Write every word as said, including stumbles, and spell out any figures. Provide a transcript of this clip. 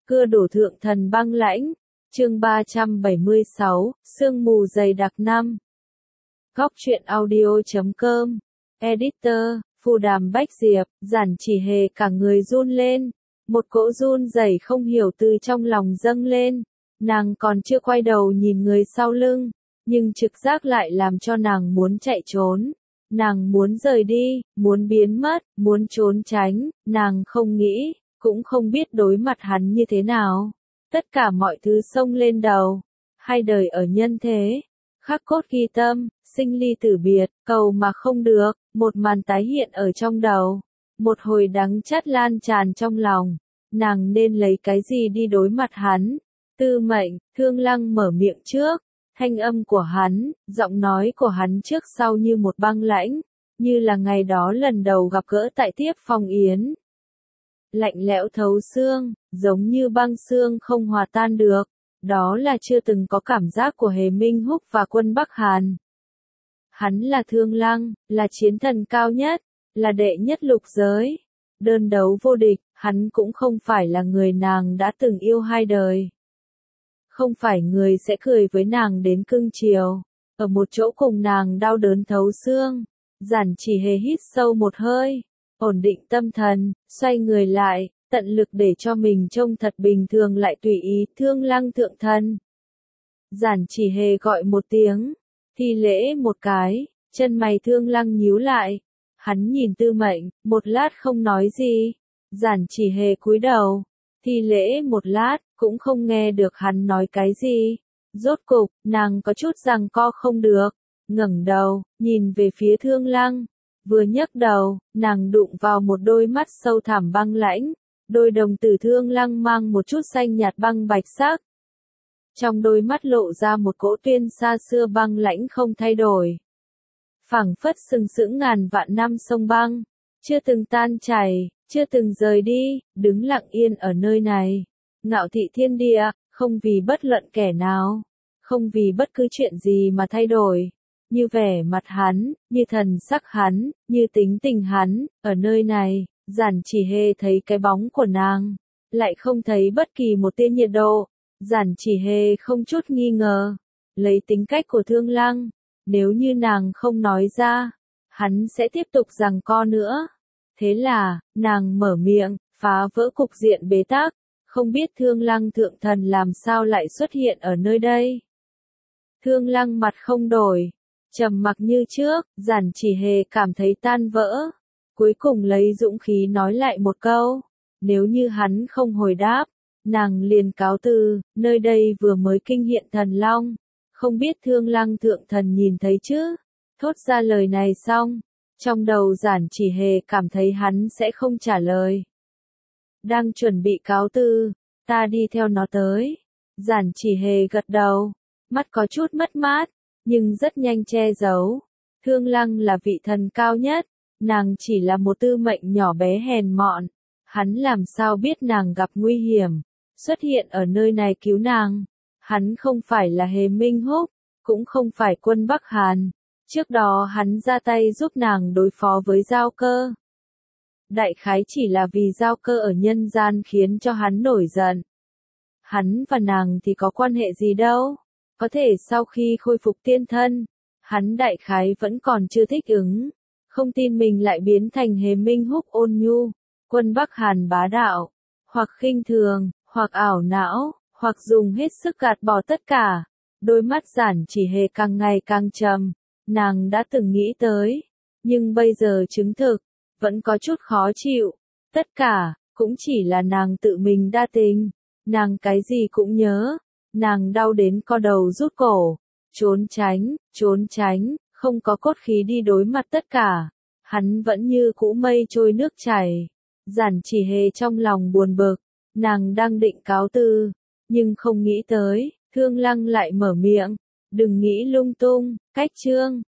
Cưa đổ thượng thần băng lãnh, chương ba trăm bảy mươi sáu, sương mù dày đặc năm. Góc truyện audio chấm com, Editor, Phù Đàm Bách Diệp, Giản Chỉ Hề cả người run lên, một cỗ run rẩy không hiểu từ trong lòng dâng lên, nàng còn chưa quay đầu nhìn người sau lưng, nhưng trực giác lại làm cho nàng muốn chạy trốn. Nàng muốn rời đi, muốn biến mất, muốn trốn tránh, nàng không nghĩ, cũng không biết đối mặt hắn như thế nào. Tất cả mọi thứ xông lên đầu. Hai đời ở nhân thế, khắc cốt ghi tâm, sinh ly tử biệt, cầu mà không được, một màn tái hiện ở trong đầu. Một hồi đắng chát lan tràn trong lòng. Nàng nên lấy cái gì đi đối mặt hắn? Tư Mệnh, Thương Lăng mở miệng trước. Thanh âm của hắn, giọng nói của hắn trước sau như một băng lãnh, như là ngày đó lần đầu gặp gỡ tại Tiếp Phong Yến. Lạnh lẽo thấu xương, giống như băng xương không hòa tan được, đó là chưa từng có cảm giác của Hề Minh Húc và quân Bắc Hàn. Hắn là Thương Lăng, là chiến thần cao nhất, là đệ nhất lục giới, đơn đấu vô địch, hắn cũng không phải là người nàng đã từng yêu hai đời. Không phải người sẽ cười với nàng đến cưng chiều, ở một chỗ cùng nàng đau đớn thấu xương. Giản Chỉ Hề hít sâu một hơi, ổn định tâm thần, xoay người lại, tận lực để cho mình trông thật bình thường lại tùy ý. Thương Lăng thượng thần. Giản Chỉ Hề gọi một tiếng, thi lễ một cái, chân mày Thương Lăng nhíu lại. Hắn nhìn Tư Mệnh, một lát không nói gì. Giản Chỉ Hề cúi đầu, thi lễ một lát, cũng không nghe được hắn nói cái gì. Rốt cục, nàng có chút giằng co không được, ngẩng đầu, nhìn về phía Thương Lăng. Vừa nhấc đầu, nàng đụng vào một đôi mắt sâu thẳm băng lãnh, đôi đồng tử Thương Lăng mang một chút xanh nhạt băng bạch sắc. Trong đôi mắt lộ ra một cỗ tuyên xa xưa băng lãnh không thay đổi. Phảng phất sừng sững ngàn vạn năm sông băng, chưa từng tan chảy, chưa từng rời đi, đứng lặng yên ở nơi này. Ngạo thị thiên địa, không vì bất luận kẻ nào, không vì bất cứ chuyện gì mà thay đổi. Như vẻ mặt hắn, như thần sắc hắn, như tính tình hắn, ở nơi này, Giản Chỉ Hề thấy cái bóng của nàng, lại không thấy bất kỳ một tia nhiệt độ. Giản Chỉ Hề không chút nghi ngờ, lấy tính cách của Thương Lăng, nếu như nàng không nói ra, hắn sẽ tiếp tục giằng co nữa. Thế là, nàng mở miệng, phá vỡ cục diện bế tắc, không biết Thương Lăng thượng thần làm sao lại xuất hiện ở nơi đây. Thương Lăng mặt không đổi, trầm mặc như trước. Giản Chỉ Hề cảm thấy tan vỡ, cuối cùng lấy dũng khí nói lại một câu, nếu như hắn không hồi đáp, nàng liền cáo từ. Nơi đây vừa mới kinh hiện thần long, không biết Thương Lăng thượng thần nhìn thấy chứ. Thốt ra lời này xong, trong đầu Giản Chỉ Hề cảm thấy hắn sẽ không trả lời. Đang chuẩn bị cáo từ, ta đi theo nó tới. Giản Chỉ Hề gật đầu, mắt có chút mất mát, nhưng rất nhanh che giấu. Thương Lăng là vị thần cao nhất, nàng chỉ là một Tư Mệnh nhỏ bé hèn mọn. Hắn làm sao biết nàng gặp nguy hiểm, xuất hiện ở nơi này cứu nàng. Hắn không phải là Hề Minh Húc, cũng không phải quân Bắc Hàn. Trước đó hắn ra tay giúp nàng đối phó với Giao Cơ. Đại khái chỉ là vì Giao Cơ ở nhân gian khiến cho hắn nổi giận. Hắn và nàng thì có quan hệ gì đâu. Có thể sau khi khôi phục tiên thân, hắn đại khái vẫn còn chưa thích ứng. Không tin mình lại biến thành Hề Minh Húc ôn nhu, quân Bắc Hàn bá đạo, hoặc khinh thường, hoặc ảo não, hoặc dùng hết sức gạt bỏ tất cả. Đôi mắt Giản Chỉ Hề càng ngày càng trầm. Nàng đã từng nghĩ tới, nhưng bây giờ chứng thực, vẫn có chút khó chịu. Tất cả, cũng chỉ là nàng tự mình đa tình. Nàng cái gì cũng nhớ. Nàng đau đến co đầu rút cổ. Trốn tránh, trốn tránh, không có cốt khí đi đối mặt tất cả. Hắn vẫn như cũ mây trôi nước chảy. Giản Chỉ Hề trong lòng buồn bực. Nàng đang định cáo từ, nhưng không nghĩ tới, Thương Lăng lại mở miệng. Đừng nghĩ lung tung, cách chương.